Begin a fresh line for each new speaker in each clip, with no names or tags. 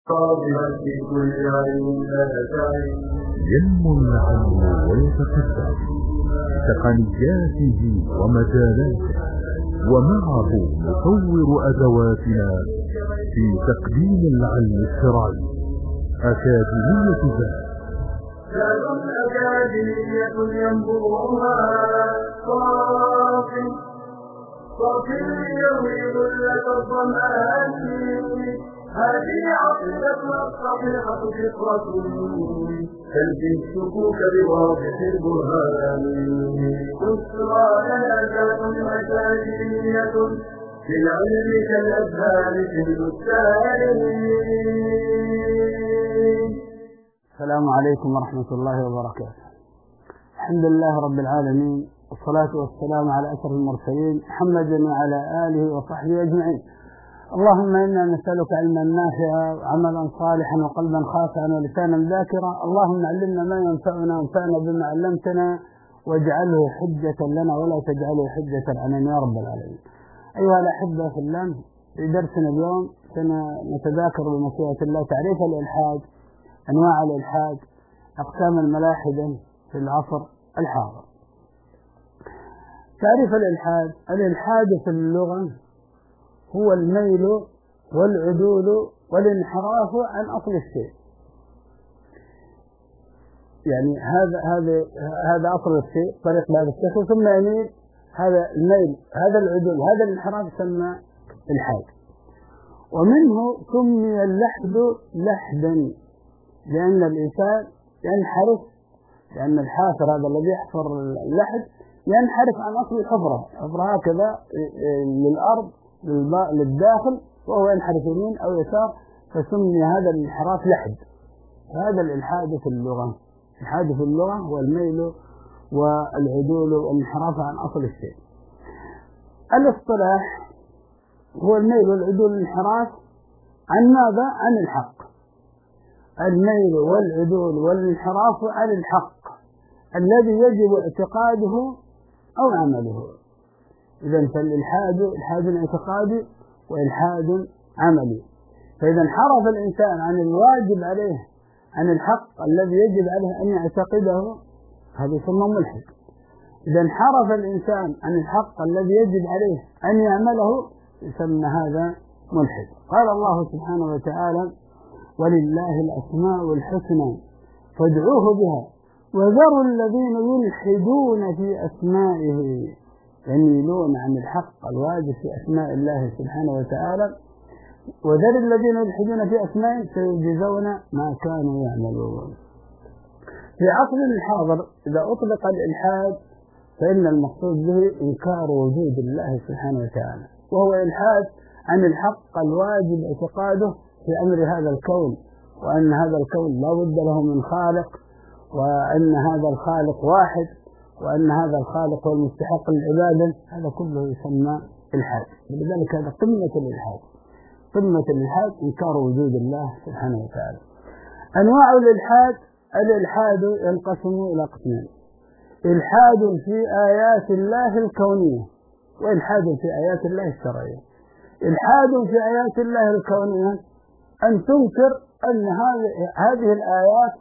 ينمو العلم ويتقدم بتقنياته ومجالاته، ومعه نطور أدواتنا في تقديم العلم الشرعي. أكاديمية
ذات أكاديمية ينبوها صافي يروي لك الظمآن. هذه عقيدتنا الصحيحة فطرة تلقي الشكوك بواضح البرهان. بشرى لنا ذات أكاديمية في العلم كالأزهار في البستان.
السلام عليكم ورحمة الله وبركاته. الحمد لله رب العالمين، والصلاة والسلام على أشرف المرسلين محمد وعلى آله وصحبه أجمعين. اللهم إنا نسألك علما نافعا وعملا صالحا وقلبا خاشعا ولسانا ذاكرا. اللهم علمنا ما ينفعنا وانفعنا بما علمتنا واجعله حجة لنا ولا تجعله حجة علينا يا رب العالمين. أيها الأحبة في الله، في درسنا اليوم سنتذاكر بمشيئة الله تعريف الإلحاد، أنواع الإلحاد، أقسام الملاحدة في العصر الحاضر. تعريف الإلحاد: الإلحاد في اللغة هو الميل والعدول والانحراف عن أصل الشيء. يعني هذا أصل الشيء، طريق بهذا الشيء، ثم يميل. هذا الميل، هذا العدول، هذا الانحراف يسمى إلحاد. ومنه سمي اللحد لحدا، لأن الإنسان ينحرف، لأن الحافر هذا الذي يحفر اللحد ينحرف عن أصل الحفرة هكذا للأرض للداخل، وهو ينحرف يمين أو يسار، فسمي هذا الانحراف لحد. هذا الإلحاد في اللغة. الإلحاد في اللغة هو الميل والعدول والانحراف عن أصل الشيء. الاصطلاح هو الميل والعدول والانحراف عن ماذا؟ عن الحق. الميل والعدول والانحراف عن الحق الذي يجب اعتقاده أو عمله. إذن فالإلحاد إلحاد اعتقادي وإلحاد عملي. فإذا انحرف الإنسان عن الواجب عليه، عن الحق الذي يجب عليه أن يعتقده، هذا يسمى ملحد. إذا انحرف الإنسان عن الحق الذي يجب عليه أن يعمله يسمى هذا ملحد. قال الله سبحانه وتعالى: ولله الأسماء الحسنى فادعوه بها وذروا الذين يلحدون في أسمائه. يميلون عن الحق الواجب في أسماء الله سبحانه وتعالى. وذر الذين يلحدون في أسمائه سيجزون ما كانوا يعملون. في عصرنا الحاضر إذا أطلق الإلحاد فإن المقصود به إنكار وجود الله سبحانه وتعالى، وهو إلحاد عن الحق الواجب اعتقاده في أمر هذا الكون، وأن هذا الكون لا بد له من خالق، وأن هذا الخالق واحد، وأن هذا الخالق هو المستحق للعبادة. هذا كله يسمى إلحاد. لذلك هذا قمة الإلحاد. قمة الإلحاد إنكار وجود الله سبحانه وتعالى. أنواع الإلحاد: الإلحاد ينقسم إلى قسمين: إلحاد في آيات الله الكونية، وإلحاد في آيات الله الشرعية. إلحاد في آيات الله الكونية أن تنكر أن هذه الآيات،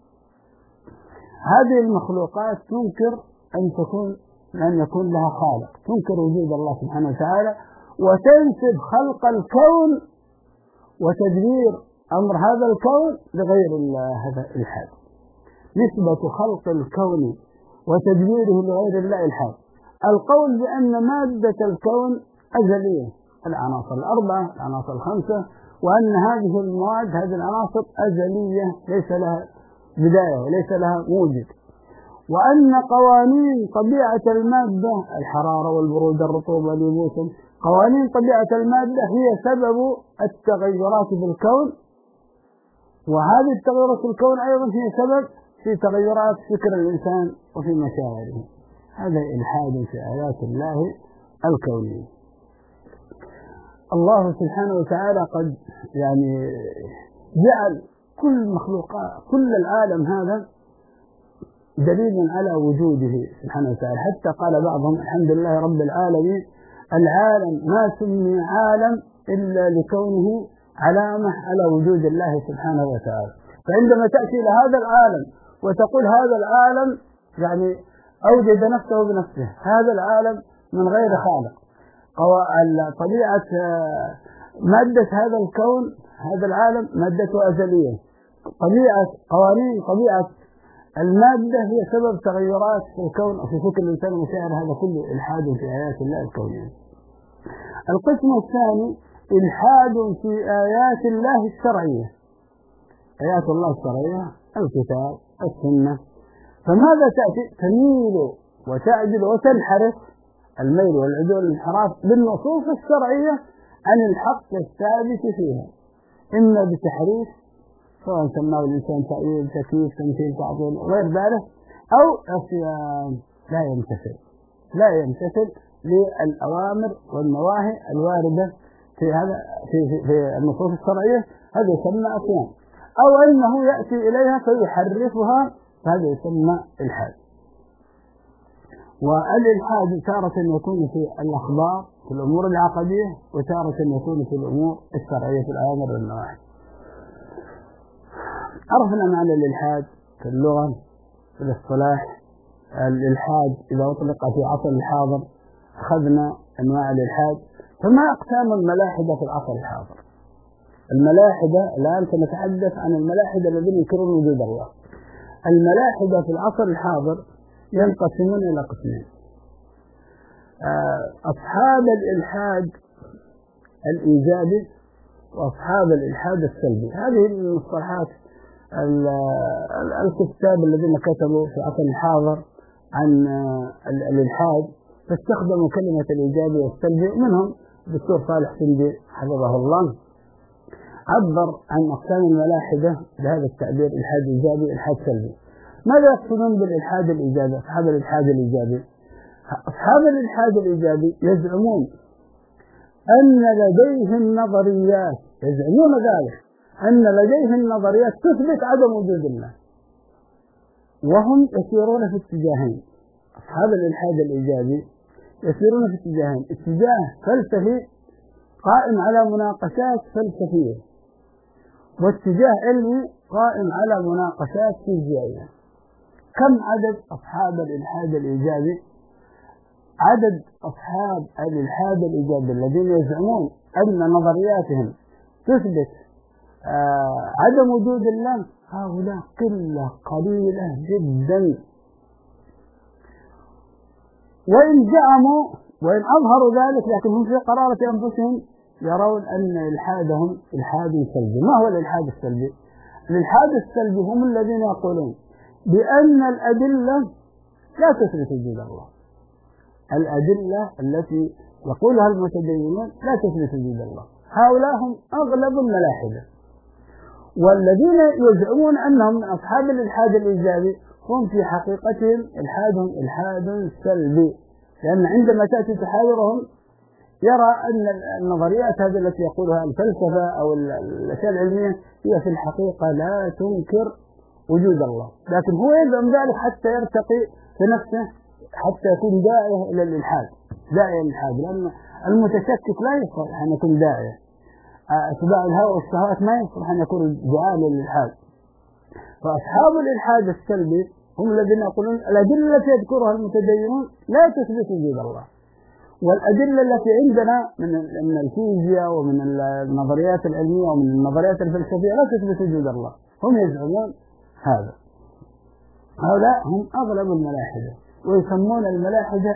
هذه المخلوقات، تنكر أن يكون لها خالق، تنكر وجود الله سبحانه وتعالى، وتنسب خلق الكون وتدبير أمر هذا الكون لغير الله. هذا إلحاد. نسبة خلق الكون وتدبيره لغير الله إلحاد. القول بأن مادة الكون أزلية، العناصر الأربعة، العناصر الخمسة، وأن هذه المواد، هذه العناصر أزلية ليس لها بداية وليس لها موجد، وأن قوانين طبيعة المادة، الحرارة والبرودة الرطوبة واليبوس، قوانين طبيعة المادة هي سبب التغيرات في الكون، وهذه التغيرات في الكون أيضا هي سبب في تغيرات فكر الإنسان وفي مشاعره. هذا إلحاد في آيات الله الكونية. الله سبحانه وتعالى قد جعل كل مخلوقات، كل العالم هذا دليل على وجوده سبحانه وتعالى. حتى قال بعضهم: الحمد لله رب العالمين، العالم ما سمي عالم إلا لكونه علامة على وجود الله سبحانه وتعالى. فعندما تأتي إلى هذا العالم وتقول هذا العالم يعني أوجد نفسه بنفسه، هذا العالم من غير خالق، طبيعة مادة هذا الكون، هذا العالم مادته أزلية، طبيعة المادة هي سبب تغيرات في الكون وفي فكر الإنسان ومشاعر، هذا كله إلحاد في آيات الله الكونية. القسم الثاني إلحاد في آيات الله الشرعية، آيات الله الشرعية الكتاب السنة. فماذا تأتي؟ تميل وتعدل وتنحرف، الميل والعدول والانحراف بالنصوص الشرعية عن الحق الثابت فيها، إما بتحريف سواء سماه الإنسان تأويل تكييف تمثيل تعطيل غير ذلك، أو عصيان لا يمتثل للأوامر والنواهي الواردة في هذا في النصوص الشرعية، هذا يسمى عصيان، أو أنه يأتي إليها فيحرفها، فهذا يسمى إلحاد. والإلحاد تارة يكون في الأخبار في الأمور العقدية، وتارة يكون في الأمور الشرعية في الأوامر والنواهي. عرفنا معنى الإلحاد في اللغة في الاصطلاح. الإلحاد إذا أطلق في عصر الحاضر أخذنا أنواع الإلحاد. فما أقسام الملاحدة في العصر الحاضر؟ الملاحدة الآن سنتحدث عن الملاحدة الذين ينكرون وجود الله. الملاحدة في العصر الحاضر ينقسمون إلى قسمين: أصحاب الإلحاد الإيجابي وأصحاب الإلحاد السلبي. هذه المصطلحات الكتاب الذين كتبوا في العصر الحاضر عن الإلحاد فاستخدموا كلمة الإيجابي والسلبي. منهم الدكتور صالح سندي حفظه الله عبر عن أقسام الملاحدة بهذا التعبير: إلحاد إيجابي، إلحاد سلبي. ماذا يقصدون بالإلحاد الإيجابي؟ أصحاب الإلحاد الإيجابي، أصحاب الإلحاد الإيجابي يزعمون أن لديهم نظريات، يزعمون ذلك أن لديهم نظريات تثبت عدم وجود الله، وهم يسيرون في اتجاهين. أصحاب الإلحاد الإيجابي يسيرون في اتجاهين: اتجاه فلسفي قائم على مناقشات فلسفية، واتجاه علمي قائم على مناقشات فيزيائية. كم عدد أصحاب الإلحاد الإيجابي؟ عدد أصحاب الإلحاد الإيجابي الذين يزعمون أن نظرياتهم تثبت عدم وجود الله هؤلاء قلة قليلة جدا. وإن زعموا وإن أظهروا ذلك، لكن هم في قرارة أنفسهم يرون أن إلحادهم إلحاد سلبي. ما هو الإلحاد السلبي؟ الإلحاد السلبي هم الذين يقولون بأن الأدلة لا تثبت وجود الله. الأدلة التي يقولها المتدينون لا تثبت وجود الله، هؤلاء هم أغلب الملاحدة. والذين يزعمون أنهم من أصحاب الإلحاد الإيجابي هم في حقيقتهم إلحادهم إلحاد سلبي، لأن عندما تأتي تحاورهم يرى أن النظريات هذه التي يقولها الفلسفة أو الأشياء العلمية هي في الحقيقة لا تنكر وجود الله، لكن هو يزعم ذلك حتى يرتقي في نفسه، حتى يكون داعية إلى الإلحاد، داعية للإلحاد، لأن المتشكك لا يصلح أن يكون داعية. اتباع الهوى والشهوات ما يصلح أن يكون دعاء للإلحاد. فأصحاب الإلحاد السلبي هم الذين يقولون الأدلة التي يذكرها المتدينون لا تثبت وجود الله، والأدلة التي عندنا من الفيزياء ومن النظريات العلمية ومن النظريات الفلسفية لا تثبت وجود الله. هم يزعمون هذا. هؤلاء هم أغلب الملاحدة، ويسمون الملاحدة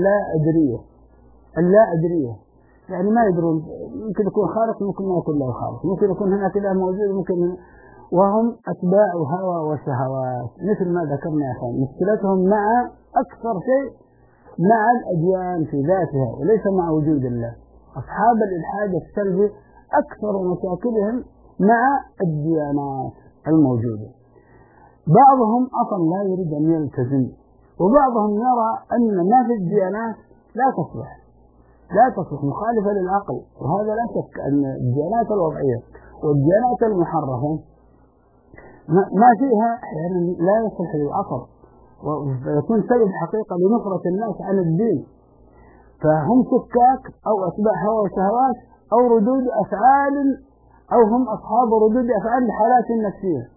اللا أدرية، يعني ما يدرون، ممكن يكون خالق ممكن ما يكون له خالق، ممكن يكون هناك إله موجود ممكن، وهم أتباع هوى وشهوات مثل ما ذكرنا يا أخوان. مشكلتهم مع أكثر شيء مع الأديان في ذاتها وليس مع وجود الله. أصحاب الإلحاد السلبي أكثر مشاكلهم مع الديانات الموجودة. بعضهم أصلا لا يريد أن يلتزم، وبعضهم يرى أن ما في الديانات لا تصلح مخالفة للعقل، وهذا لا شك أن الديانات الوضعية والديانات المحرفة ما فيها أحيانا لا يصلح للعقل، ويكون سبب حقيقة لنفرة الناس عن الدين. فهم سكاك أو أتباع هوى وشهوات أو ردود أفعال أو هم أصحاب ردود أفعال لحالات نفسية.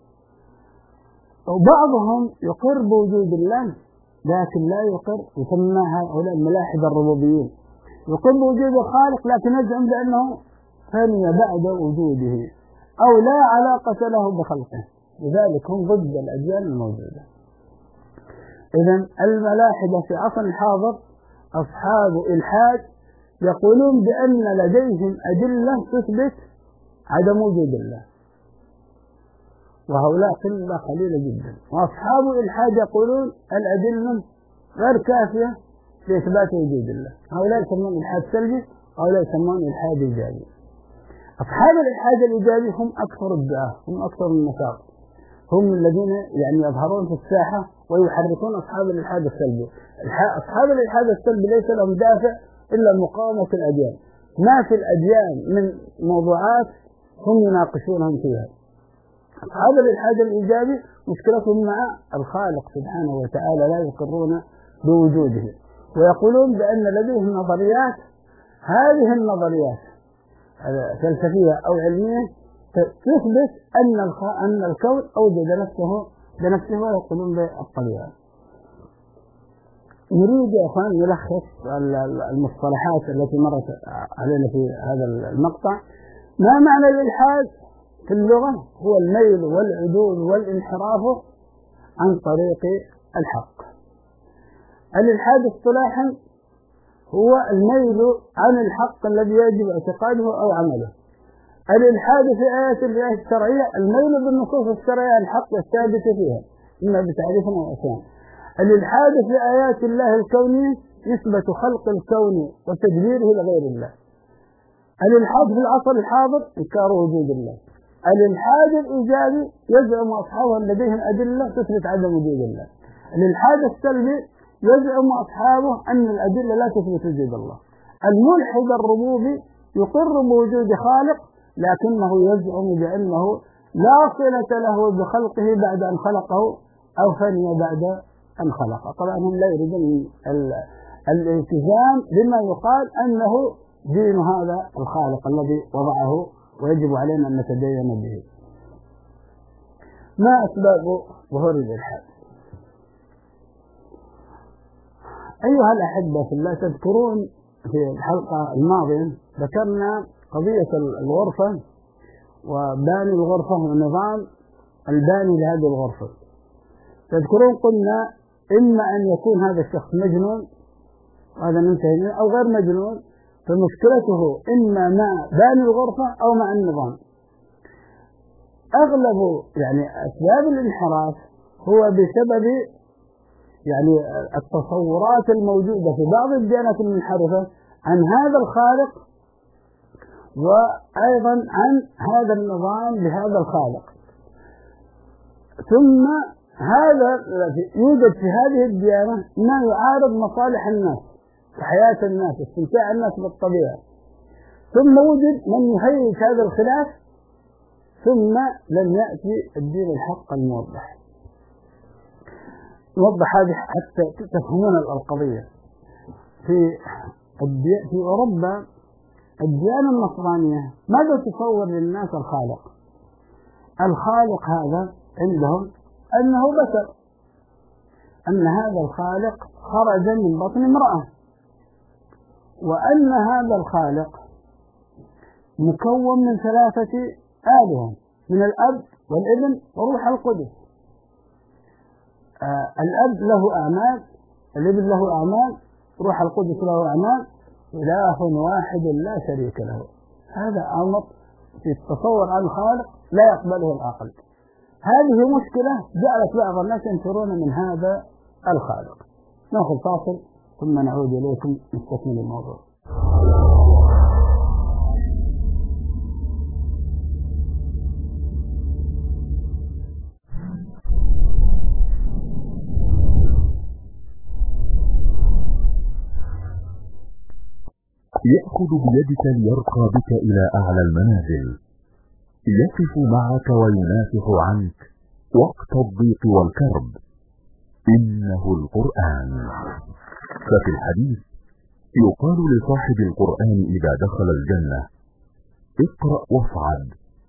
وبعضهم يقر بوجود الله لكن لا يقر، يسمى هؤلاء الملاحدة الربوبيين، يقر بوجود الخالق لكن يزعم بأنه فني بعد وجوده أو لا علاقة له بخلقه، لذلك هم ضد الأديان الموجودة. إذن الملاحدة في عصر الحاضر أصحاب إلحاد يقولون بأن لديهم أدلة تثبت عدم وجود الله، وهؤلاء قلة قليلة جدا. وأصحاب الإلحاد يقولون الأدلة غير كافية لإثبات وجود الله، هؤلاء يسمون إلحاد سلبي وهؤلاء يسمون إلحاد إيجابي. أصحاب الإلحاد الإيجابي هم أكثر الدعاة، هم أكثر النشاط، هم الذين يعني يظهرون في الساحة ويحركون أصحاب الإلحاد السلبي. أصحاب الإلحاد السلبي ليس لهم دافع إلا مقاومة الأديان، ما في الأديان من موضوعات هم يناقشونهم فيها. أصحاب الإلحاد الإيجابي مشكلتهم مع الخالق سبحانه وتعالى، لا يقرون بوجوده، ويقولون بأن لديهم نظريات، هذه النظريات فلسفية أو علمية تثبت أن الكون أوجد نفسه بنفسه، ويقولون بالطبيعة. نريد يا أخوان نلخص المصطلحات التي مرت علينا في هذا المقطع. ما معنى الإلحاد في اللغة؟ هو الميل والعدول والانحراف عن طريق الحق. الإلحاد اصطلاحا هو الميل عن الحق الذي يجب اعتقاده أو عمله. الإلحاد في آيات الله الشرعية الميل بالنصوص الشرعية الحق الثابت فيها إما بتعريف أو عصيان. الإلحاد في آيات الله الكونية نسبة خلق الكون وتدبيره لغير الله. الإلحاد في العصر الحاضر إنكار وجود الله. الإلحاد الإيجابي يزعم أصحابه لديهم أدلة تثبت عدم وجود الله. الإلحاد السلبي يزعم أصحابه أن الأدلة لا تثبت وجود الله. الملحد الربوبي يقر بوجود خالق لكنه يزعم بأنه لا صلة له بخلقه بعد أن خلقه أو فني بعد أن خلقه. طبعا هم لا يريدون الالتزام بما يقال أنه دين هذا الخالق الذي وضعه ويجب علينا أن نتدين به. ما أسباب ظهور الإلحاد؟ أيها الأحبة في الله، تذكرون في الحلقة الماضية ذكرنا قضية الغرفة وباني الغرفة ونظام الباني لهذه الغرفة. تذكرون قلنا إما أن يكون هذا الشخص مجنون وهذا منتهي أو غير مجنون، فمشكلته إما مع باني الغرفة أو مع النظام. أغلب يعني أسباب الانحراف هو بسبب يعني التصورات الموجودة في بعض الديانات المنحرفة عن هذا الخالق وأيضا عن هذا النظام لهذا الخالق. ثم هذا يوجد في هذه الديانة ما يعارض مصالح الناس وحياة الناس واستمتاع الناس بالطبيعة، ثم وجد من يهيج هذا الخلاف، ثم لم يأتي الدين الحق الموضح. نوضح هذه حتى تفهمون القضية. في أوروبا الديانة النصرانية ماذا تصور للناس الخالق؟ الخالق هذا عندهم أنه بشر، أن هذا الخالق خرج من بطن امرأة، وأن هذا الخالق مكون من 3 آلهة، من الأب والابن وروح القدس. الأب له أعمال، الابن له أعمال، روح القدس له أعمال، إله واحد لا شريك له. هذا أمر في التصور عن الخالق لا يقبله العقل. هذه مشكلة جعلت بعض الناس ينفرون من هذا الخالق. نأخذ فاصل ثم نعود إليكم نستكمل الموضوع.
يأخذ بيدك ليرقى بك إلى أعلى المنازل، يقف معك وينافح عنك وقت الضيق والكرب، إنه القرآن. ففي الحديث يقال لصاحب القرآن إذا دخل الجنة: اقرأ واصعد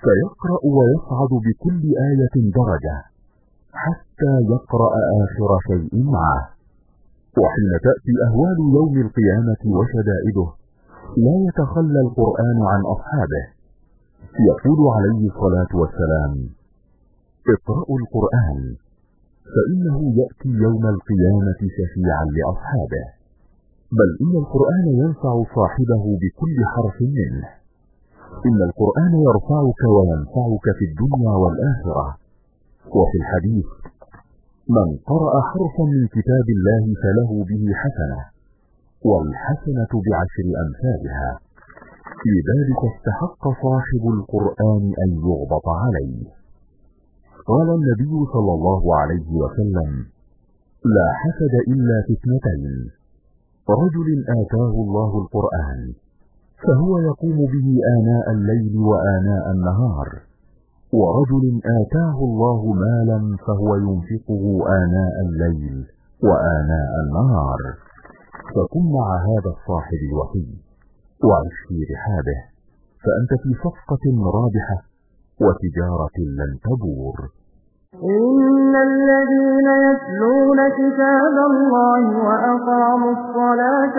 فيقرأ ويصعد بكل آية درجة حتى يقرأ آخر شيء معه. وحين تأتي أهوال يوم القيامة وشدائده لا يتخلى القرآن عن أصحابه. يقول عليه الصلاة والسلام: اقرأوا القرآن فإنه يأتي يوم القيامة شفيعا لأصحابه. بل إن القرآن ينفع صاحبه بكل حرف منه. إن القرآن يرفعك وينفعك في الدنيا والآخرة. وفي الحديث: من قرأ حرفا من كتاب الله فله به حسنة، والحسنة بعشر أمثالها. في ذلك استحق صاحب القرآن أن يغبط عليه. قال النبي صلى الله عليه وسلم: لا حسد إلا في اثنتين: رجل آتاه الله القرآن فهو يقوم به آناء الليل وآناء النهار، ورجل آتاه الله مالا فهو ينفقه آناء الليل وآناء النهار. فكن مع هذا الصاحب الوحيد وعش في رحابه، فأنت في صفقة رابحة وتجارة لن تبور.
إن الذين يتلون كتاب الله وأقاموا الصلاة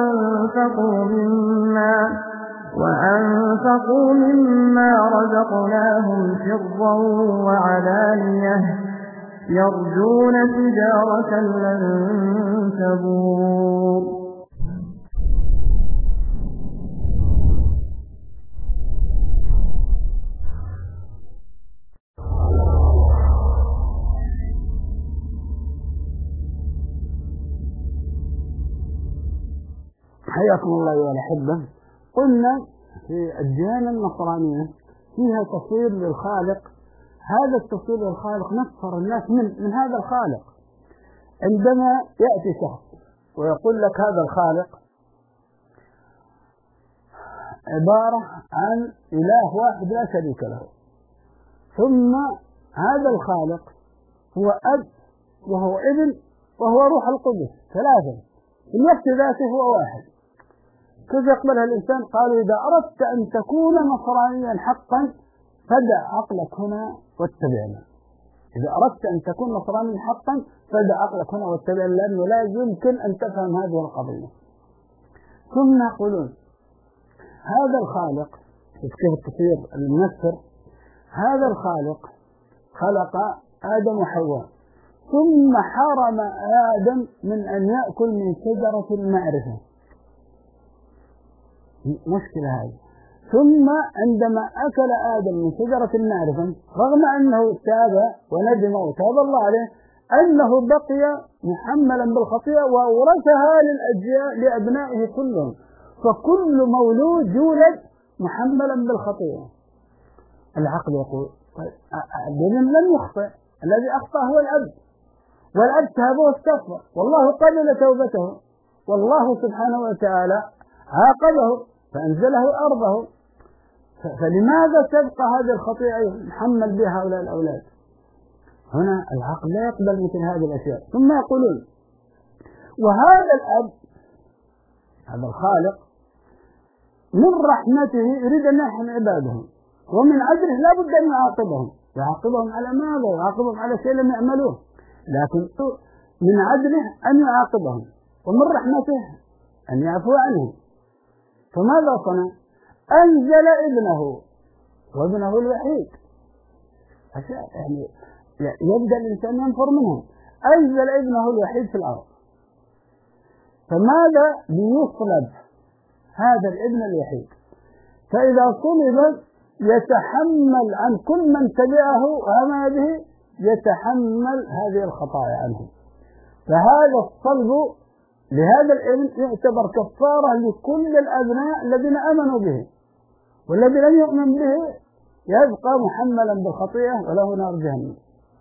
وأنفقوا مما رزقناهم سرا وعلانية يرجون تجارة لن تبور.
حياكم الله أيها الأحبة. قلنا في الديانة النصرانية فيها تصوير للخالق. هذا التصوير للخالق نفر الناس من هذا الخالق. عندما يأتي شخص ويقول لك هذا الخالق عبارة عن إله واحد لا شريك له، ثم هذا الخالق هو أب وهو ابن وهو روح القدس، ثلاثة في الوقت ذاته هو واحد. كيف يقبلها الإنسان؟ قالوا: إذا أردت أن تكون نصرانيا حقا فدع عقلك هنا واتبعنا. إذا أردت أن تكون نصرانيا حقا فدع عقلك هنا واتبعنا، لأنه لا يمكن أن تفهم هذه القضية. ثم يقولون هذا الخالق، كيف التصوير المنفر، هذا الخالق خلق آدم وحواء ثم حرم آدم من أن يأكل من شجرة المعرفة. مشكلة هذه. ثم عندما أكل آدم من شجرة المعرفة رغم أنه تاب وندم وتاب الله عليه، أنه بقي محملا بالخطيئة وورثها للأجيال لأبنائه كلهم. فكل مولود يولد محملا بالخطيئة. العقل يقول: الابن لم يخطئ، الذي أخطأ هو الأب، والأب تاب واستغفر والله قبل توبته، والله سبحانه وتعالى عاقبه فأنزله أرضه، فلماذا تبقى هذه الخطيئة محمل بها هؤلاء الأولاد؟ هنا العقل لا يقبل مثل هذه الأشياء. ثم يقولون: وهذا الأب هذا الخالق من رحمته يريد أن يرحم عباده، ومن عدله لا بد أن يعاقبهم على ماذا؟ يعاقبهم على شيء لم يعملوه، لكن من عدله أن يعاقبهم، ومن رحمته أن يعفو عنهم. فماذا صنع؟ أنزل وابنه الوحيد. يعني يبدأ الإنسان ينفر منهم. أنزل ابنه الوحيد في الأرض، فماذا؟ ليصلب هذا الابن الوحيد، فإذا صلب يتحمل عن كل من تبعه وآمن به، يتحمل هذه الخطايا عنه. فهذا الصلب لهذا الابن يعتبر كفارة لكل الأبناء الذين آمنوا به، والذي لم يؤمن به يبقى محملا بالخطيئة وله نار جهنم.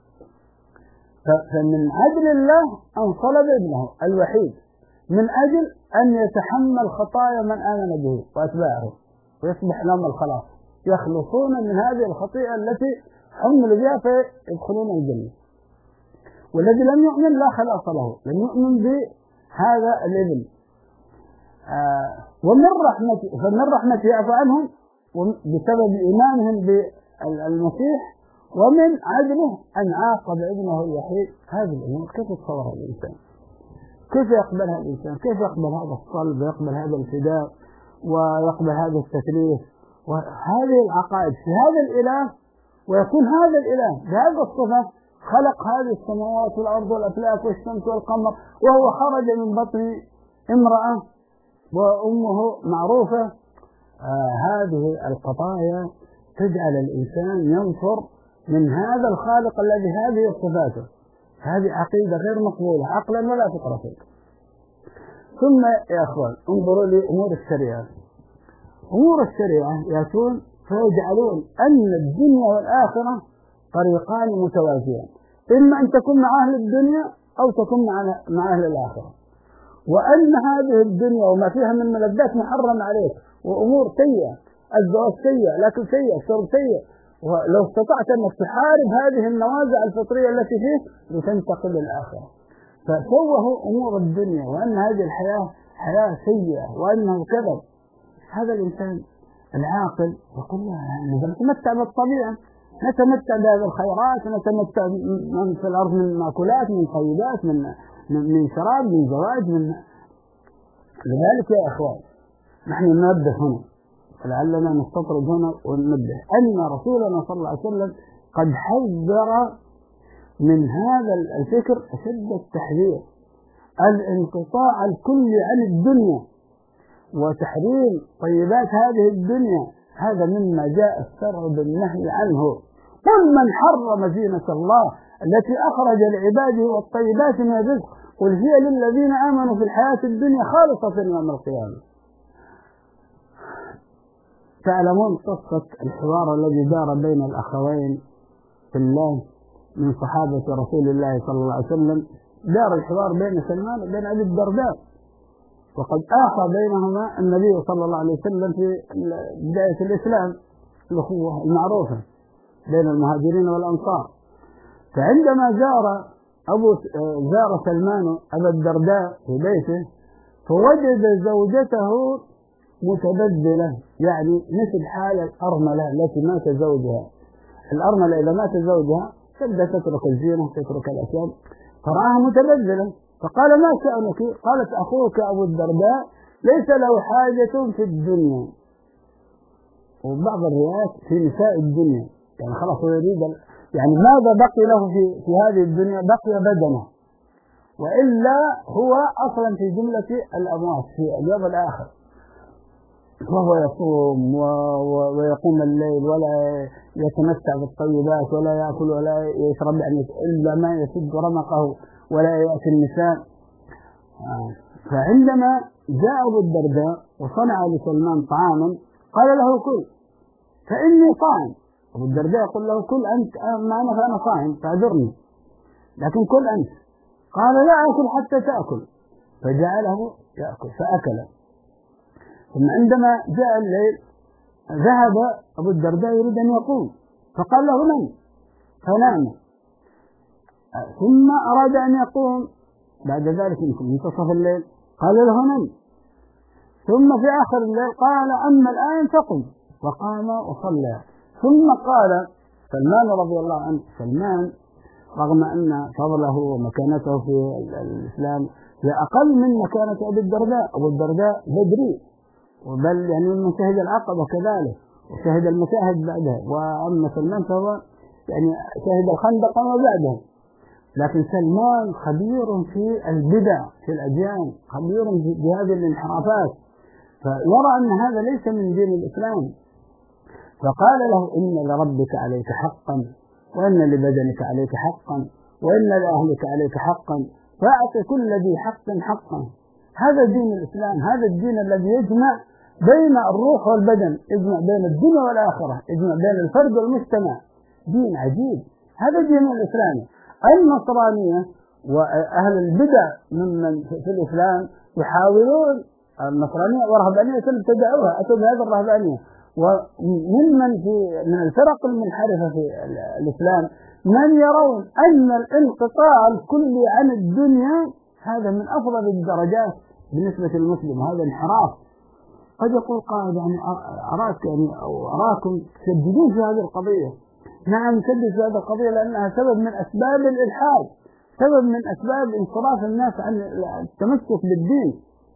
فمن عدل الله أن صلب ابنه الوحيد من أجل أن يتحمل خطايا من آمن به وأتباعه، ويصبح لهم الخلاص، يخلصون من هذه الخطيئة التي حملوا بها فيدخلون الجنة. والذي لم يؤمن لا خلاص له، لم يؤمن بهذا الابن. فمن رحمته يعفو عنهم بسبب إيمانهم المسيح ومن عدله أن عاقب ابنه الوحيد. هذه الأمور كيف يتصورها الإنسان؟ كيف يقبلها الإنسان؟ كيف يقبل هذا الصلب ويقبل هذا الفداء ويقبل هذا التكليف وهذه العقائد في هذا الإله، ويكون هذا الإله بهذا الصفة خلق هذه السماوات والأرض والأفلاك والشمس والقمر وهو خرج من بطن امرأة وأمه معروفة. هذه القضايا تجعل الإنسان ينفر من هذا الخالق الذي هذه صفاته. هذه عقيدة غير مقبولة عقلا ولا فكرة. ثم يا أخوان انظروا لأمور الشريعة. أمور الشريعة يأتون فيجعلون أن الدنيا والآخرة طريقان متوازيان، إما أن تكون مع أهل الدنيا أو تكون مع أهل الآخرة، وأن هذه الدنيا وما فيها من ملذات محرم عليك وأمور سيئة، الزواج سيء، لكن سيء، الشرب سيء، ولو استطعت أنك تحارب هذه النوازع الفطرية التي فيه لتنتقل للآخرة. فشوهوا أمور الدنيا وأن هذه الحياة حياة سيئة وأنه كذب. هذا الإنسان العاقل يقول لا، نتمتع بالطبيعة، نتمتع بهذه الخيرات، نتمتع في الأرض من مأكولات، من طيبات، من شراب، من زواج، لذلك يا أخوان نحن ننبه هنا، لعلنا نستطرد هنا وننبه أن رسولنا صلى الله عليه وسلم قد حذر من هذا الفكر أشد التحذير، الانقطاع الكلي عن الدنيا وتحريم طيبات هذه الدنيا. هذا مما جاء الشرع بالنهي عنه. قل من حرم زينة الله التي أخرج لعباده والطيبات من الرزق قل هي للذين آمنوا في الحياة الدنيا خالصة يوم القيامة. تعلمون قصة الحوار الذي دار بين الأخوين في الله من صحابة رسول الله صلى الله عليه وسلم، دار الحوار بين سلمان وبين أبي الدرداء، وقد آخى بينهما النبي صلى الله عليه وسلم في بداية الإسلام الأخوة المعروفة بين المهاجرين والأنصار. فعندما زار سلمان أبا الدرداء في بيته فوجد زوجته متبدلة، يعني مثل حال الأرملة التي مات زوجها. الأرملة إذا مات زوجها تبدأ تترك الزينة، تترك الأشياء، فرآها متبدلة، فقال ما شأنك؟ قالت أخوك أبو الدرداء ليس له حاجة في الدنيا، وبعض الروايات في نساء الدنيا، يعني خلاص يريد يعني ماذا بقي له في هذه الدنيا؟ بقي بدنه، وإلا هو أصلا في جملة الأموات في اليوم الآخر، وهو يصوم ويقوم الليل ولا يتمتع بالطيبات ولا يأكل ولا يشرب يعني إلا ما يسد رمقه ولا يأتي النساء. فعندما جاء أبو الدرداء وصنع لسلمان طعاما قال له كل فإني صائم. أبو الدرداء يقول له كل أنت ما أنا صائم فأعذرني، لكن كل أنت. قال لا أكل حتى تأكل، فجعله يأكل فأكل. ثم عندما جاء الليل ذهب أبو الدرداء يريد أن يقوم فقال له نم، فنام. ثم أراد أن يقوم بعد ذلك منتصف الليل قال له نم. ثم في آخر الليل قال أما الآن فقم، وقام وصلى. ثم قال سلمان رضي الله عنه، سلمان رغم أن فضله ومكانته في الإسلام هي أقل من مكانة أبي الدرداء. أبو الدرداء بدري، وبل يعني من شهد العقبة كذلك وشهد المشاهد بعدها، وأما سلمان فهو يعني شهد الخندق وبعدها. لكن سلمان خبير في البدع في الأديان، خبير بهذه الانحرافات، فيرى أن هذا ليس من دين الإسلام. فقال له إن لربك عليك حقا، وإن لبدنك عليك حقا، وإن لأهلك عليك حقا، فأعط كل ذي حق حقا. هذا دين الإسلام، هذا الدين الذي يجمع بين الروح والبدن، يجمع بين الدنيا والآخرة، يجمع بين الفرد والمجتمع. دين عجيب، هذا دين الإسلام. النصرانية وأهل البدع ممن في الإسلام يحاولون النصرانية ورهبانية ابتدعوها، أتوا بهذه الرهبانية. وممن من الفرق المنحرفة في الإسلام من يرون أن الانقطاع الكلي عن الدنيا هذا من أفضل الدرجات بالنسبة للمسلم، هذا انحراف. قد يقول قائد يعني أراك يعني أو أراكم تشددون في هذه القضية. نعم نشدد في هذه القضية لأنها سبب من أسباب الإلحاد، سبب من أسباب انصراف الناس عن التمسك بالدين.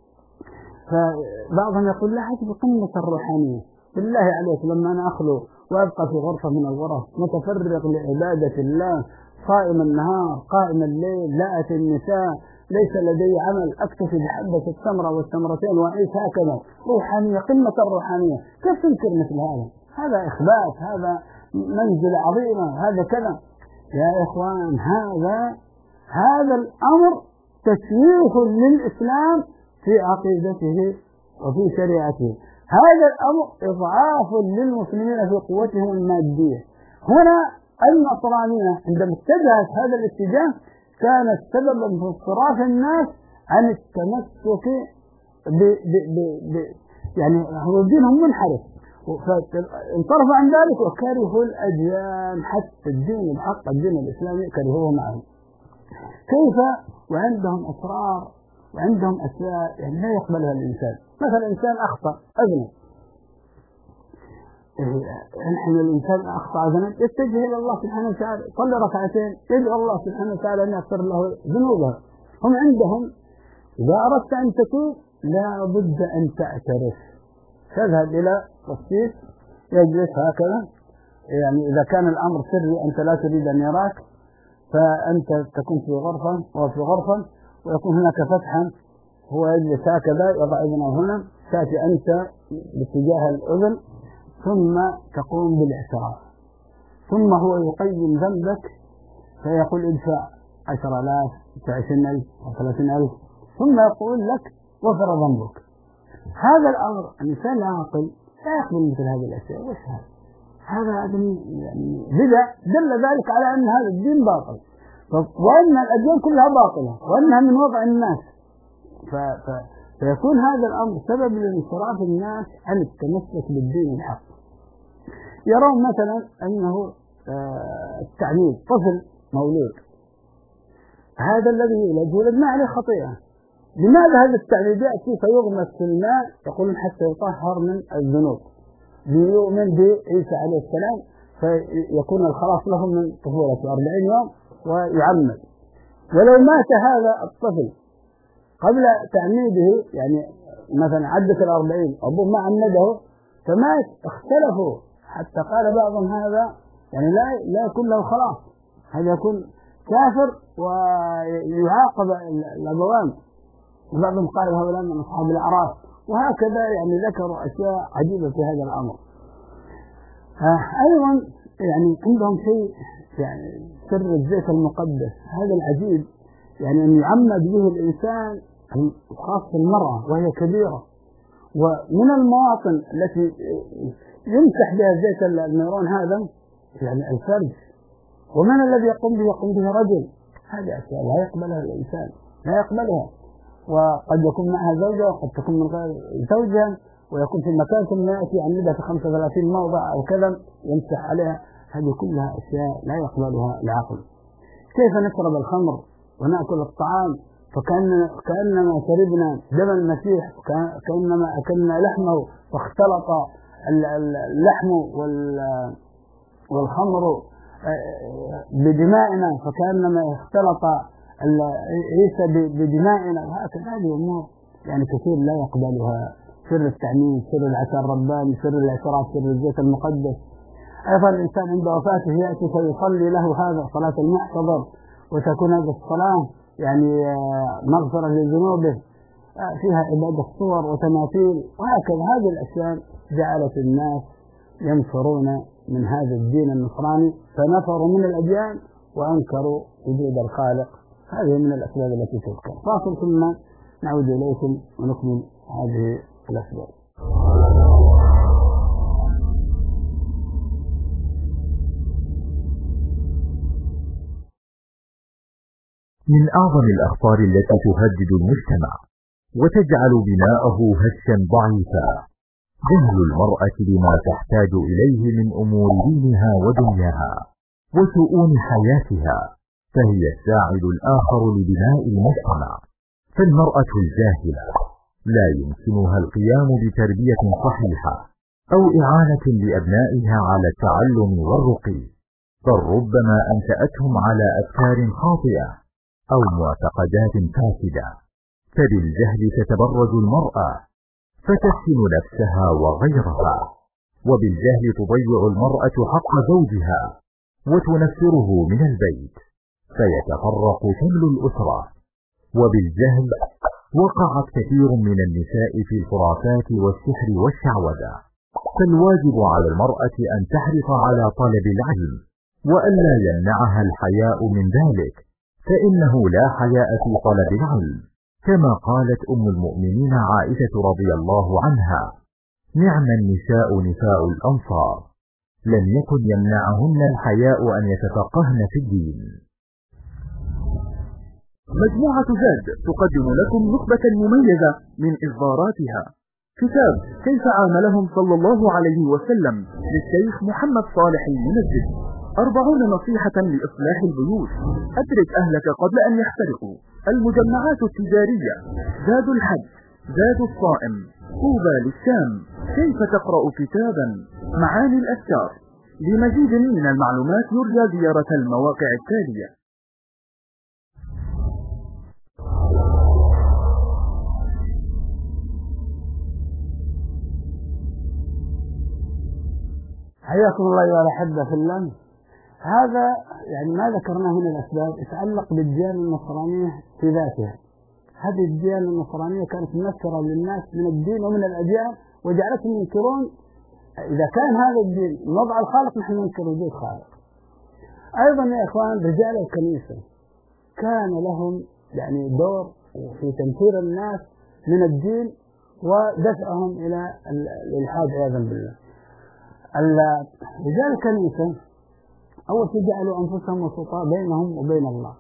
فبعضهم يقول لا هذه بقمة الروحانية. بالله عليك لما أنا أخلو وأبقى في غرفة من الغرف متفرغ لعبادة الله، صائم النهار قائم الليل، لا أتي النساء، ليس لدي عمل، أكتفي بحبة التمرة والتمرتين وأعيش هكذا، روحانية قمة الروحانية، كيف تنكر مثل هذا؟ هذا إخبات، هذا منزل عظيمة، هذا كلام. يا إخوان هذا الأمر تشويه للإسلام في عقيدته وفي شريعته، هذا الأمر إضعاف للمسلمين في قوتهم المادية. هنا النصرانية عندما اتجهت هذا الاتجاه كانت سببا في انصراف الناس عن التمسك يعني هو دينهم منحرف، فانصرفوا عن ذلك وكرهوا الأديان، حتى الدين الحق الدين الإسلامي كرهوه معهم. كيف وعندهم أسرار وعندهم أشياء يعني لا يقبلها الإنسان. مثلا إنسان أخطأ أذنب، حين الإنسان أخطأ أذنب يتجه إلى الله سبحانه وتعالى، صلي ركعتين يدعو الله سبحانه وتعالى أن يغفر له ذنوبه. هم عندهم إذا أردت أن تتوب لا بد أن تعترف، تذهب إلى قسيس يجلس هكذا، يعني إذا كان الأمر سري أنت لا تريد أن يراك فأنت تكون في غرفة وفي غرفة ويكون هناك فتحا، هو يجلس هكذا يضع أذنه هنا، تأتي أنت باتجاه الأذن ثم تقوم بالاعتراف، ثم هو يقيم ذنبك فيقول ادفع 10,000 20,000 أو 30,000 ثم يقول لك غفر ذنبك. هذا الأمر الإنسان العاقل لا يقبل مثل هذه الأشياء. وش هذا يعني بدع دل ذلك على أن هذا الدين باطل، وأن الأديان كلها باطلة وأنها من وضع الناس، فيكون هذا الأمر سبب لانصراف الناس عن التمسك بالدين الحق. يرون مثلا أنه التعميد، طفل مولود هذا الذي يولد ما عليه خطيئة، لماذا هذا التعميد يأتي فيغمس في الماء يقولون حتى يطهر من الذنوب، ليؤمن بعيسى عليه السلام فيكون الخلاص له من طفولته 40 يوم ويعمد. ولو مات هذا الطفل قبل تعميده، يعني مثلا عدت 40 أبوه ما عمده فمات، اختلفوا حتى قال بعضهم هذا يعني لا يكون له خلاص، هذا يكون كافر ويعاقب الأبوان، وبعضهم قال هؤلاء من أصحاب الأعراف، وهكذا يعني ذكروا أشياء عجيبة في هذا الأمر. أيضا يعني عندهم شيء يعني سر الزيت المقدس هذا العجيب، يعني أن يعمد به الإنسان خاصة المرأة وهي كبيرة، ومن المواطن التي يمسح بها زيت النيرون هذا يعني الفرج، ومن الذي يقوم به رجل. هذه أشياء لا يقبلها الإنسان، لا يقبلها، وقد يكون معها زوجة وقد تكون من غير زوجها، ويكون في مكان ثم يأتي عندها في 35 موضع أو كذا يمسح عليها. هذه كلها أشياء لا يقبلها العقل. كيف نشرب الخمر ونأكل الطعام فكأنما شربنا دم المسيح، كأنما أكلنا لحمه فاختلط اللحم والخمر بدمائنا فكأنما اختلط عيسى بدمائنا، وهكذا. هذه أمور يعني كثير لا يقبلها. سر التعميد، سر العشاء الرباني، سر الاعتراف، سر الزيت المقدس. أيضا الإنسان عند وفاته يأتي فيصلي له هذا صلاة المحتضر، وتكون هذه الصلاة يعني مغفرة لذنوبه، فيها عبادة صور وتماثيل وهكذا. هذه الأشياء جعلت الناس ينفرون من هذا الدين النصراني، فنفروا من الأديان وأنكروا وجود الخالق. هذه من الأسباب التي تذكر. فاصل ثم نعود إليكم ونكمل هذه الأسباب.
من أعظم الأخطار التي تهدد المجتمع وتجعل بناءه هشا ضعيفا جهل المرأة بما تحتاج إليه من أمور دينها ودنياها وشؤون حياتها، فهي الساعد الآخر لبناء المجتمع. فالمرأة الجاهلة لا يمكنها القيام بتربية صحيحة أو إعانة لأبنائها على التعلم والرقي، بل ربما أنشأتهم على أفكار خاطئة أو معتقدات فاسدة. فبالجهل تتبرج المرأة فتفتن نفسها وغيرها، وبالجهل تضيع المرأة حق زوجها وتنفره من البيت فيتفرق شمل الأسرة. وبالجهل وقعت كثير من النساء في الخرافات والسحر والشعوذة. فالواجب على المرأة أن تحرص على طلب العلم، وألا يمنعها الحياء من ذلك، فإنه لا حياء في طلب العلم، كما قالت أم المؤمنين عائشة رضي الله عنها: نعم النساء نساء الأنصار، لم يكن يمنعهن الحياء أن يتفقهن في الدين.
مجموعة زاد تقدم لكم نخبة مميزة من إصداراتها: كتاب كيف عاملهم صلى الله عليه وسلم للشيخ محمد صالح المنجد، 40 نصيحة لإصلاح البيوت، أدرك أهلك قبل أن يحترقوا، المجمعات التجارية، زاد الحج، زاد الصائم، طوبى للشام، كيف تقرأ كتابا، معاني الأذكار. لمزيد من المعلومات يرجى زيارة المواقع التالية:
حياكم الله يا الأحبة في الله. هذا يعني ما ذكرناه من الأسباب يتعلق بالديانة النصرانية في ذاتها. هذه الديانة النصرانية كانت منكرة للناس من الدين ومن الأديان، وجعلتهم ينكرون إذا كان هذا الدين وضع الخالق نحن ننكر وجود خالق. أيضا يا إخوان رجال الكنيسة كان لهم يعني دور في تنفير الناس من الدين ودفعهم إلى الإلحاد عياذا بالله. رجال الكنيسة أول شيء جعلوا أنفسهم وسطاء بينهم وبين الله،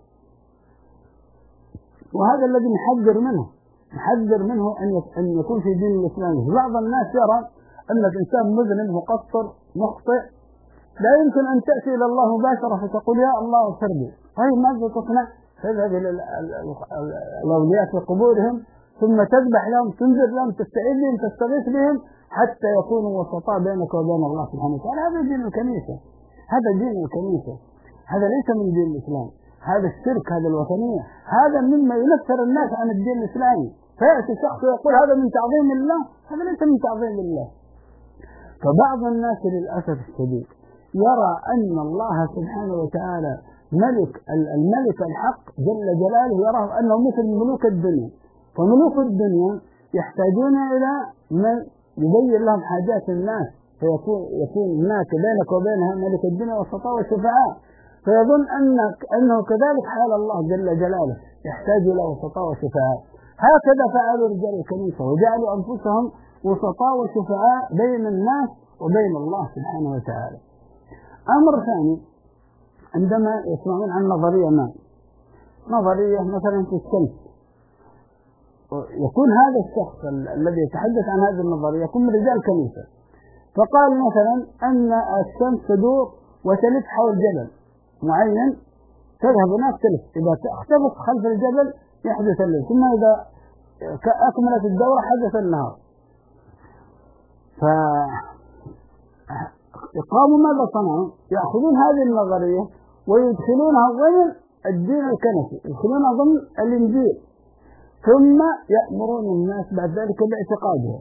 وهذا الذي نحذر منه أن يكون في دين الإسلام. بعض الناس يرى أن الإنسان مذنب مقصر مخطئ لا يمكن أن تأتي إلى الله مباشرة فتقول يا الله اغفر لي. طيب ماذا تصنع؟ تذهب إلى الأولياء في قبورهم ثم تذبح لهم، تنذر لهم، تستعيذ بهم، تستغيث بهم حتى يكونوا وسطاء بينك وبين الله سبحانه وتعالى. هذا دين الكنيسة، هذا دين الكنيسة، هذا ليس من دين الإسلام. هذا الشرك، هذا الوثنية، هذا مما ينفر الناس عن الدين الإسلامي. فيأتي شخص ويقول هذا من تعظيم الله، هذا ليس من تعظيم الله. فبعض الناس للأسف الشديد يرى أن الله سبحانه وتعالى الملك الحق جل جلاله، يراه أنه مثل ملوك الدنيا. فملوك الدنيا يحتاجون إلى من يبين لهم حاجات الناس، فيكون هناك بينك وبينها ملك الدنيا وسطاء وشفعاء، فيظن أنه كذلك حال الله جل جلاله يحتاج إلى وسطاء وشفعاء. هكذا فعلوا رجال الكنيسة وجعلوا أنفسهم وسطاء وشفعاء بين الناس وبين الله سبحانه وتعالى. أمر ثاني، عندما يسمعون عن نظرية مثلا في الشمس، يكون هذا الشخص الذي يتحدث عن هذه النظرية يكون من رجال الكنيسة، فقال مثلا أن الشمس تدور وتلف حول جبل معين، تذهب هناك تلف، إذا اختفت خلف الجبل يحدث الليل، ثم إذا أكملت الدورة حدث النهار. فقاموا ماذا صنعوا؟ يأخذون هذه النظرية ويدخلونها ضمن الدين الكنسي، يدخلونها ضمن الإنجيل، ثم يأمرون الناس بعد ذلك باعتقادها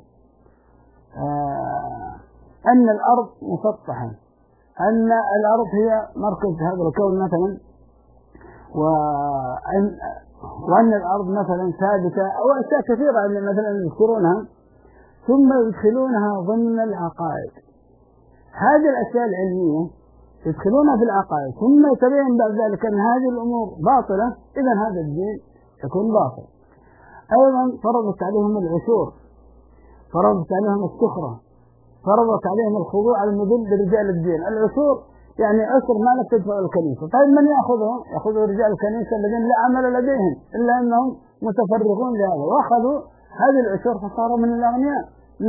أن الأرض مسطحة، أن الأرض هي مركز هذا الكون مثلا، وأن الأرض مثلا ثابتة، أو أشياء كثيرة مثلا يذكرونها، ثم يدخلونها ضمن العقائد. هذه الأشياء العلمية يدخلونها في العقائد، ثم يتبين بعد ذلك أن هذه الأمور باطلة، إذن هذا الدين يكون باطل. أيضا فرضت عليهم العشور، فرضت عليهم السخرة، فرضت عليهم الخضوع المذل لرجال الدين. العشور يعني عشر ما لك تدفع الكنيسة. طيب من يأخذوا رجال الكنيسة الذين لا عمل لديهم إلا أنهم متفرغون لهذا، وأخذوا هذه العشور فصاروا من الأغنياء،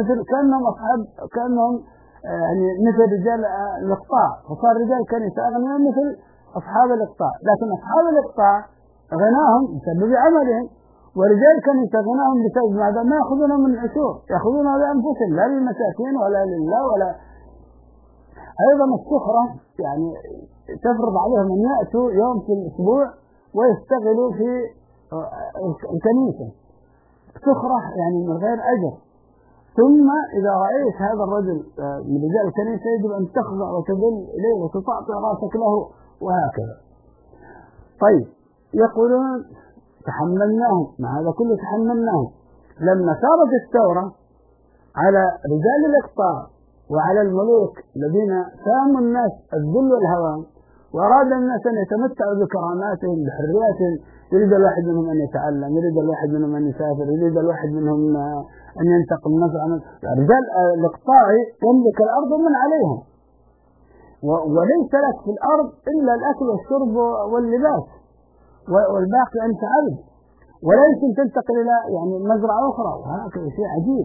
كأنهم يعني مثل رجال الإقطاع، فصار رجال الكنيسة أغنياء مثل أصحاب الإقطاع. لكن أصحاب الإقطاع غناهم بسبب عملهم، ورجال كنيسة غناهم بسبب ماذا؟ ما يأخذونه من العشور، يأخذونه لأنفسهم لا للمساكين ولا لله ولا. أيضا السخرة يعني تفرض عليهم أن يأتوا يوم في الأسبوع ويشتغلوا في الكنيسة سخرة يعني من غير أجر. ثم إذا رأيت هذا الرجل من رجال الكنيسة يجب أن تخضع وتذل إليه وتطأطئ راسك له وهكذا. طيب يقولون تحملناهم، مع هذا كله تحملناهم. لما صارت الثورة على رجال الإقطاع وعلى الملوك الذين ساموا الناس الذل والهوان وأراد الناس أن يتمتعوا بكراماتهم بحرياتهم، يريد الواحد منهم أن يتعلم، يريد الواحد منهم أن يسافر، يريد الواحد منهم أن ينتقل مثلا. رجال الإقطاع يملك الأرض ومن عليهم، وليس لك في الأرض إلا الأكل والشرب واللباس، والباقي أنت عبد، ولا يمكن تنتقل إلى يعني مزرعة أخرى، وهكذا شيء عجيب.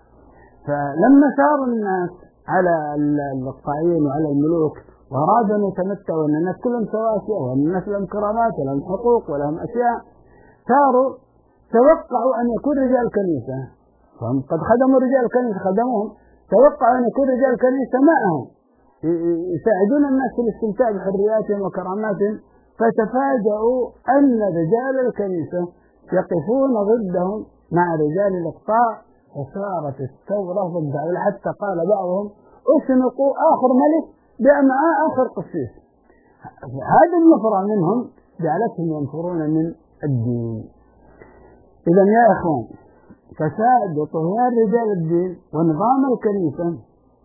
فلما صار الناس على الإقطاعيين وعلى الملوك وأرادوا أن يتمتعوا وأن الناس كلهم سواسية وأن الناس لهم كرامات ولهم حقوق ولهم أشياء، صاروا توقعوا أن يكون رجال الكنيسة، فهم قد خدموا رجال الكنيسة خدموهم، توقعوا أن يكون رجال الكنيسة معهم يساعدون الناس في الاستمتاع بحرياتهم وكراماتهم، فتفاجؤوا أن رجال الكنيسة يقفون ضدهم مع رجال الإقطاع، وصارت الثورة ضدهم، حتى قال بعضهم أشنقوا آخر ملك بأمعاء آخر قسيس. هذه النفرة منهم جعلتهم ينفرون من الدين. إذا يا إخوان، فساد وطغيان رجال الدين ونظام الكنيسة،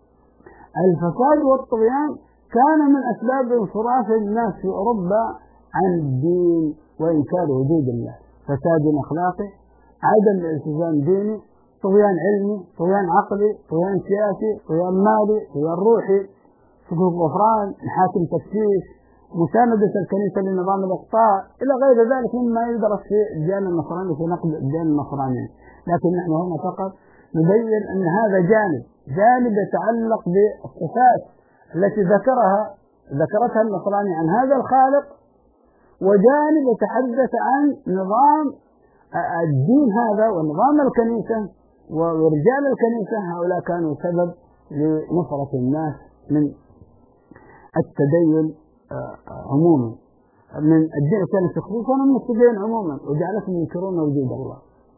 الفساد والطغيان كان من أسباب انصراف الناس في أوروبا عن الدين وإنكار وجود الله. فساد أخلاقي، عدم الالتزام ديني، طغيان علمي، طغيان عقلي، طغيان سياسي، طغيان مالي، طغيان روحي، حقوق غفران، محاكم تفتيش، مساندة الكنيسة لنظام الإقطاع إلى غير ذلك مما يدرس في الديانة النصرانية في نقد الديانة النصرانية. لكن نحن هنا فقط نبين أن هذا جانب يتعلق بالصفات التي ذكرتها النصرانية عن هذا الخالق، وجانب يتحدث عن نظام الدين هذا ونظام الكنيسة ورجال الكنيسة. هؤلاء كانوا سبب لنصرة الناس من التدين عموما، من الدين الكنيسة خصوصا من التدين عموما، وجعلتهم ينكرون وجود الله.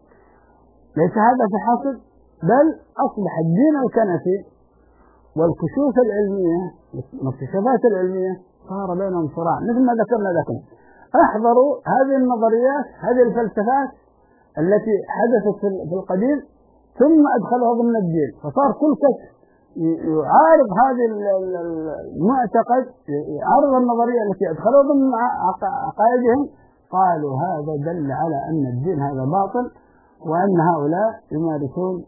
ليس هذا فحسب، بل أصبح الدين الكنسي والكشوف العلمية والاكتشافات العلمية صار بينهم صراع، مثل ما ذكرنا لكم. احضروا هذه النظريات، هذه الفلسفات التي حدثت في القديم، ثم أدخلها ضمن الدين، فصار كل كشف يعارض هذه المعتقد، يعارض النظرية التي أدخلوا ضمن عقائدهم، قالوا هذا دل على أن الدين هذا باطل، وأن هؤلاء يمارسون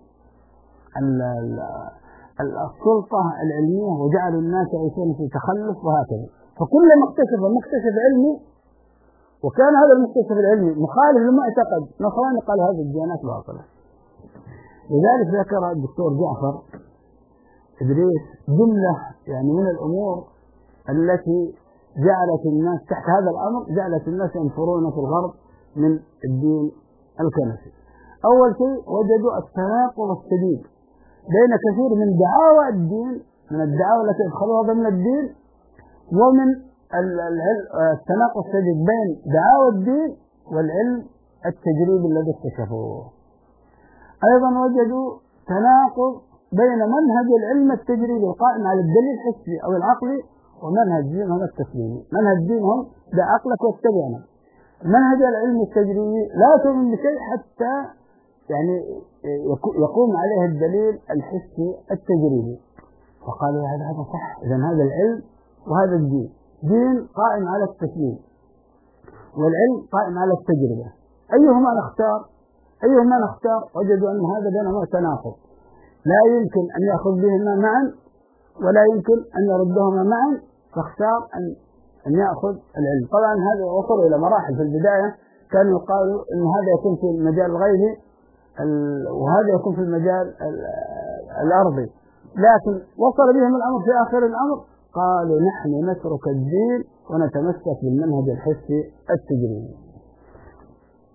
السلطة العلمية وجعلوا الناس يعيشون في تخلف وهكذا. فكلما اكتشف مكتشف علمي وكان هذا المكتشف العلمي مخالف للمعتقد نصراني، قال هذه الديانات باطلة. لذلك ذكر الدكتور جعفر إدريس جملة يعني من الأمور التي جعلت الناس تحت هذا الأمر، جعلت الناس ينفرون في الغرب من الدين الكنسي. أول شيء وجدوا التناقض الشديد بين كثير من دعاوى الدين، من الدعاوى التي أدخلوها ضمن الدين، ومن التناقض الشديد بين دعاوى الدين والعلم التجريبي الذي اكتشفوه. أيضا وجدوا تناقض بين منهج العلم التجريبي القائم على الدليل الحسي أو العقلي ومنهج دينهم التسليمي. منهج دينهم ده عقلك واتبعنا. منهج العلم التجريبي لا تؤمن بشيء حتى يعني يقوم عليه الدليل الحسي التجريبي. فقالوا هذا صح، إذن هذا العلم وهذا الدين، دين قائم على التسليم والعلم قائم على التجربة، أيهما نختار؟ وجدوا أن هذا بينهما تناقض، لا يمكن أن يأخذ بهما معا ولا يمكن أن يردهما معا، فاختار أن يأخذ العلم. طبعا هذا وصلوا إلى مراحل. في البداية كانوا يقالوا أن هذا يكون في المجال الغيبي وهذا يكون في المجال الأرضي، لكن وصل بهم الأمر في آخر الأمر قالوا نحن نترك الدين ونتمسك بالمنهج الحسي التجريبي.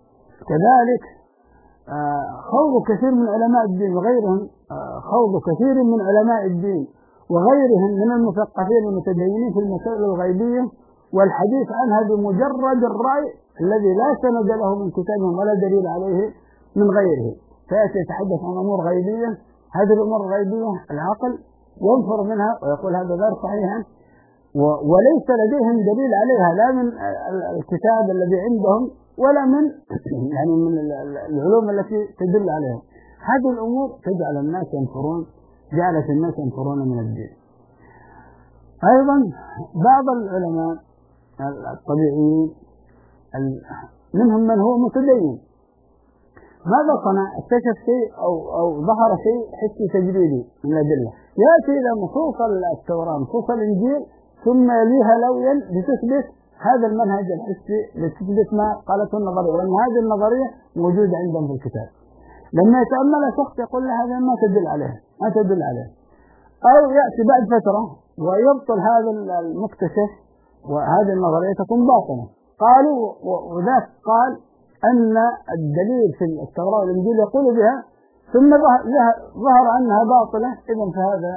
كذلك خوض كثير من علماء الدين وغيرهم، خوض كثير من علماء الدين وغيرهم من المثقفين المتدينين في المسائل الغيبية والحديث عنها بمجرد الرأي الذي لا سند له من كتابهم ولا دليل عليه من غيره، فيأتي يتحدث عن أمور غيبية. هذه الأمور الغيبية العقل ينفر منها ويقول هذا غير صحيح، وليس لديهم دليل عليها لا من الكتاب الذي عندهم ولا من يعني من العلوم التي تدل عليها. هذه الأمور تجعل الناس ينفرون، جعلت الناس ينفرون من الدين. أيضا بعض العلماء الطبيعيين منهم من هو متدين، ماذا صنع؟ اكتشف شيء أو ظهر شيء حسي تجريدي من الأدلة، يأتي إلى نصوص التوراة نصوص الإنجيل ثم يليها لويا لتثبت هذا المنهج الحسي، لتثبت ما قالته النظرية، لأن هذه النظرية موجودة عندهم في الكتاب. لما يتأمل شخص يقول له هذا ما تدل عليه، ما تدل عليه، أو يأتي بعد فترة ويبطل هذا المكتشف وهذه النظرية تكون باطلة. قالوا وذاك قال أن الدليل في التوراة والإنجيل يقول بها ثم ظهر أنها باطلة، إذن فهذا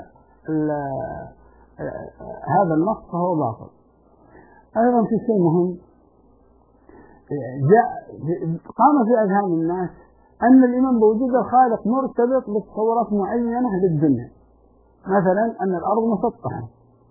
هذا النص فهو باطل. أيضا في شيء مهم قام في أذهان الناس أن الإيمان بوجود الخالق مرتبط بتصورات معينة للدنيا، مثلا أن الأرض مسطحة،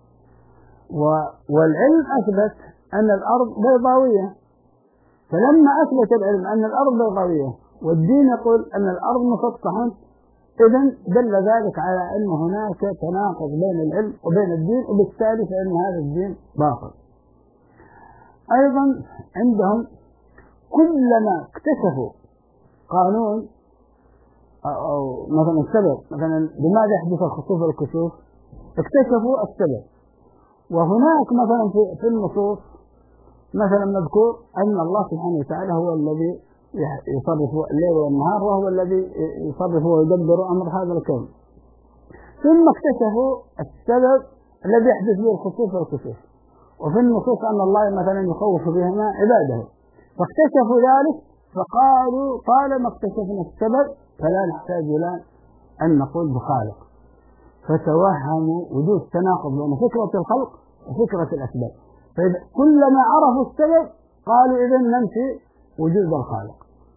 والعلم أثبت أن الأرض بيضاوية، فلما أثبت العلم أن الأرض بيضاوية والدين يقول أن الأرض مسطحة، إذن دل ذلك على أن هناك تناقض بين العلم وبين الدين، وبالتالي فإن هذا الدين باطل. أيضا عندهم كلما اكتشفوا قانون أو مثلا السبب، مثلا لماذا يحدث الخسوف والكسوف، اكتشفوا السبب. وهناك مثلا في النصوص مثلا مذكور أن الله سبحانه وتعالى هو الذي يصرف الليل والنهار، وهو الذي يصرف ويدبر أمر هذا الكون، ثم اكتشفوا السبب الذي يحدث به الخسوف والكسوف، وفي النصوص أن الله مثلا يخوف بهما عباده، فاكتشفوا ذلك فقالوا طالما اكتشفنا السبب فلا نحتاج إلى أن نقول بخالق، فتوهموا وجود تناقض بين فكرة الخلق وفكرة الأسباب، فإذا كلما عرفوا السبب قالوا إذن ننفي وجود الخالق.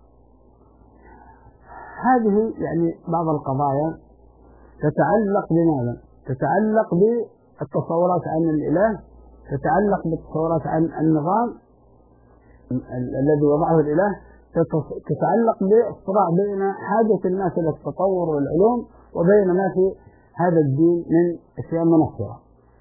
هذه يعني بعض القضايا تتعلق بماذا؟ تتعلق بالتصورات عن الإله، تتعلق بالتصورات عن النظام الذي وضعه الإله، تتعلق بالصراع بين حاجة الناس إلى التطور والعلوم وبين ما في هذا الدين من أشياء منفرة.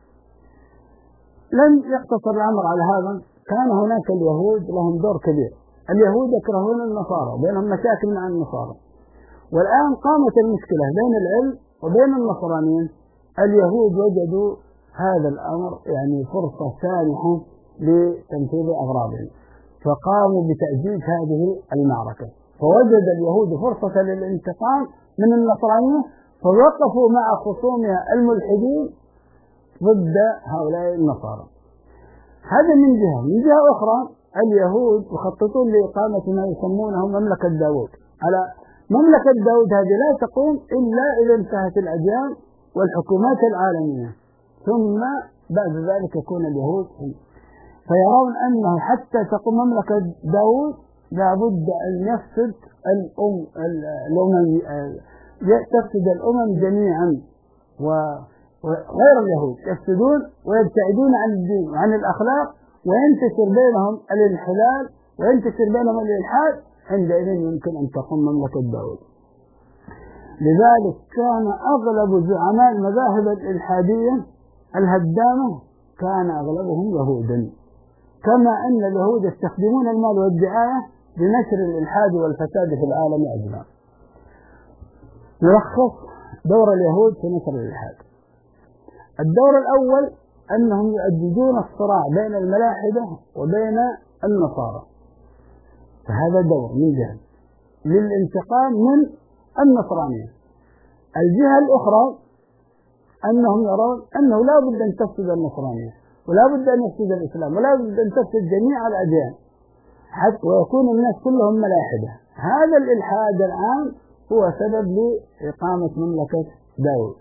لم يقتصر الأمر على هذا، كان هناك اليهود لهم دور كبير. اليهود يكرهون النصارى، بينهم مشاكل مع النصارى، والآن قامت المشكلة بين العلم وبين النصرانيين. اليهود وجدوا هذا الأمر يعني فرصة سانحة لتنفيذ أغراضهم، فقاموا بتأجيج هذه المعركة، فوجد اليهود فرصة للانتقام من النصرانية، فوقفوا مع خصومها الملحدين ضد هؤلاء النصارى. هذا من جهة. من جهة أخرى اليهود يخططون لإقامة ما يسمونه مملكة داود. على مملكة داود هذه لا تقوم إلا إذا انتهت الأديان والحكومات العالمية، ثم بعد ذلك يكون اليهود، فيرون أنه حتى تقوم مملكة داود لابد أن يفسد تفسد الأمم جميعا، وغير اليهود يفسدون ويبتعدون عن الدين وعن الأخلاق، وينتشر بينهم الانحلال وينتشر بينهم الإلحاد، عندئذ يمكن أن تقوم مملكة داود. لذلك كان أغلب زعماء المذاهب الإلحادية الهدامة كان أغلبهم يهودا، كما أن اليهود يستخدمون المال والدعاية لنشر الإلحاد والفساد في العالم أجمع. نلخص دور اليهود في نشر الإلحاد. الدور الأول أنهم يؤججون الصراع بين الملاحدة وبين النصارى، فهذا دور من جهة للانتقام من النصرانية. الجهة الأخرى أنهم يرون أنه لا بد أن تفسد النصرانية، ولا بد أن يفسد الإسلام، ولا بد أن تفسد جميع الأديان. حتى ويكون الناس كلهم ملاحدة. هذا الإلحاد الآن هو سبب لإقامة مملكة داود.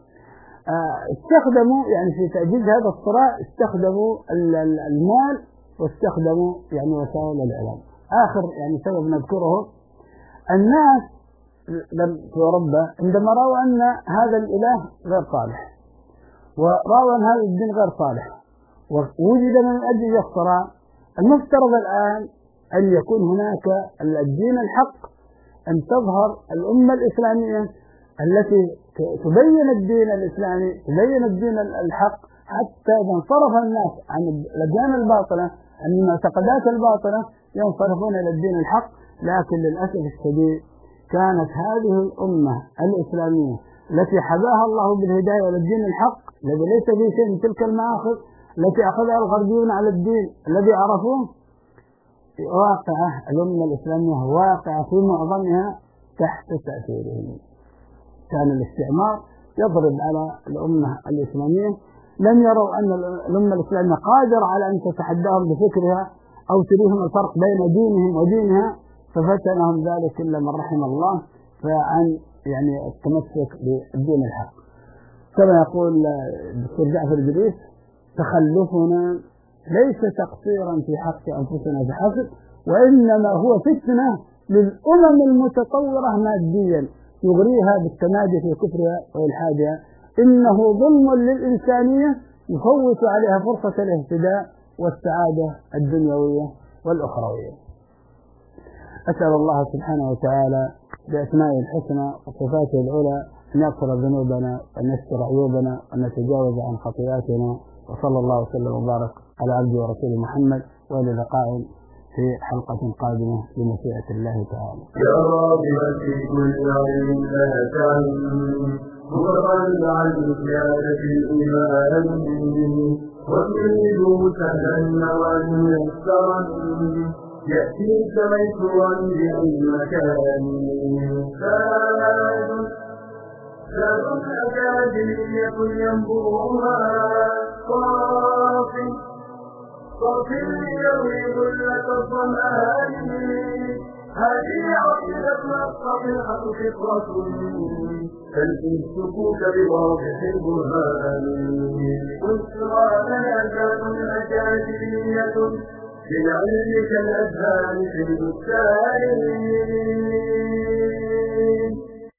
استخدموا يعني في تأجيج هذا الصراع استخدموا المال واستخدموا يعني وسائل الإعلام. آخر يعني سبب نذكره، الناس في أوروبا عندما رأوا أن هذا الإله غير صالح ورأوا أن هذا الدين غير صالح ووجد من أجل الصراع، المفترض الآن أن يكون هناك الدين الحق، أن تظهر الأمة الإسلامية التي تبين الدين الإسلامي، تبين الدين الحق، حتى إذا انصرف الناس عن الأديان الباطلة، عن المعتقدات الباطلة، ينصرفون إلى الدين الحق. لكن للأسف الشديد كانت هذه الأمة الإسلامية التي حباها الله بالهداية للدين الحق الذي ليس فيه شيء من تلك المآخذ التي أخذها الغربيون على الدين الذي عرفوه، واقعة الأمة الإسلامية واقعة في معظمها تحت تأثيرهم. كان الاستعمار يضرب على الأمة الإسلامية، لم يروا أن الأمة الإسلامية قادرة على أن تتحداهم بفكرها أو تريهم الفرق بين دينهم ودينها، ففتنهم ذلك إلا من رحم الله، فعن يعني التمسك بالدين الحق. كما يقول الدكتور جعفر إدريس: تخلفنا ليس تقصيرا في حق أنفسنا بحسب، وإنما هو فتنة للأمم المتطورة ماديا يغريها بالتمادي في كفرها وإلحادها. إنه ظلم للإنسانية يفوت عليها فرصة الاهتداء والسعادة الدنيوية والأخروية. أسأل الله سبحانه وتعالى بأسمائه الحسنى وصفاته العلى أن يغفر ذنوبنا وأن يستر عيوبنا وأن نتجاوز عن خطيئاتنا. وصلى الله وسلم وبارك على عبده ورسوله محمد، وإلى لقاء في حلقة قادمة بمشيئة الله تعالى.
يا راغبا في كل علم لا تعلم، وقل عن زيادة الإيمان، وتريد سهلا وأن يسرا يأتيك ميسورا بأي مكان. زاد أكاديمية ينبوها صافي يروي ظلة الظمآن. هذه عقيدتنا الصحيحة فطرة تلقي السكوت بواضح البرهان. أسرى كان أكاديمية بالعلم كالأذهان في البستان.